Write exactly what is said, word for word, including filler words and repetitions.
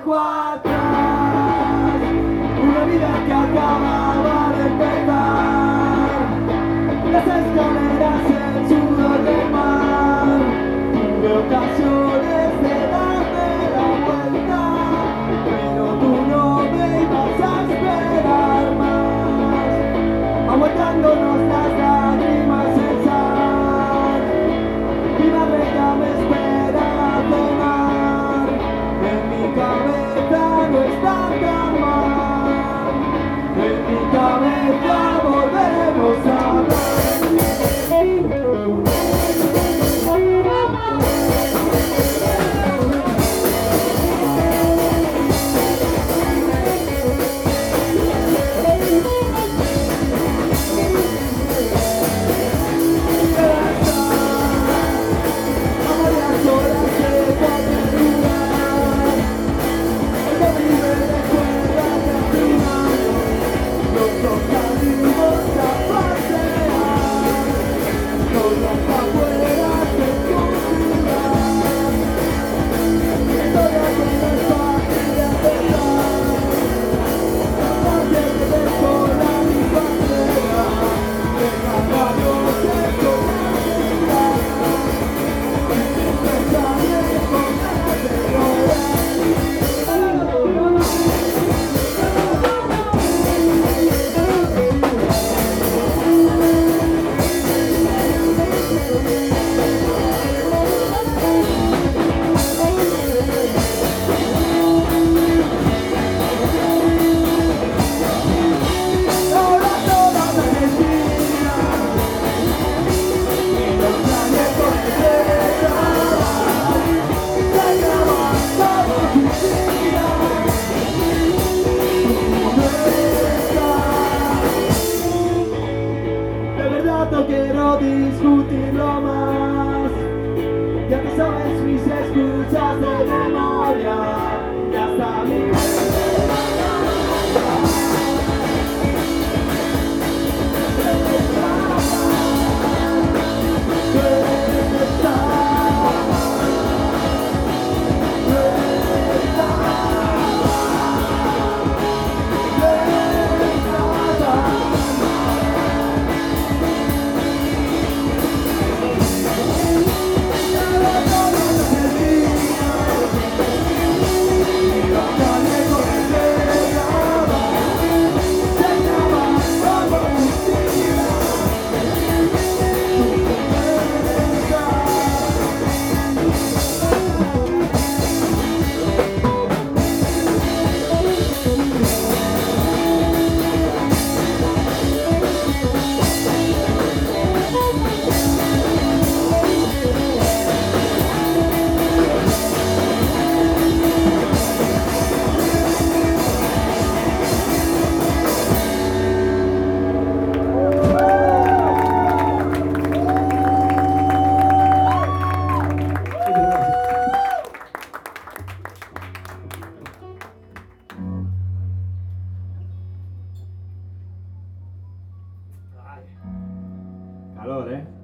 dejo atrás, una vida que acababa de empezar. Las escaleras, el sudor del mar, tuve ocasiones de darme la vuelta, pero tú no me ibas a esperar más, aguantándonos las lágrimas en sal. Mi madre ya me espera a cenar, en mi cabeza no está tan mal, en mi cabeza volveremos a hablar. No quiero discutirlo más, ya te sabes mis excusas de memoria, y hasta mi calor, ¿eh?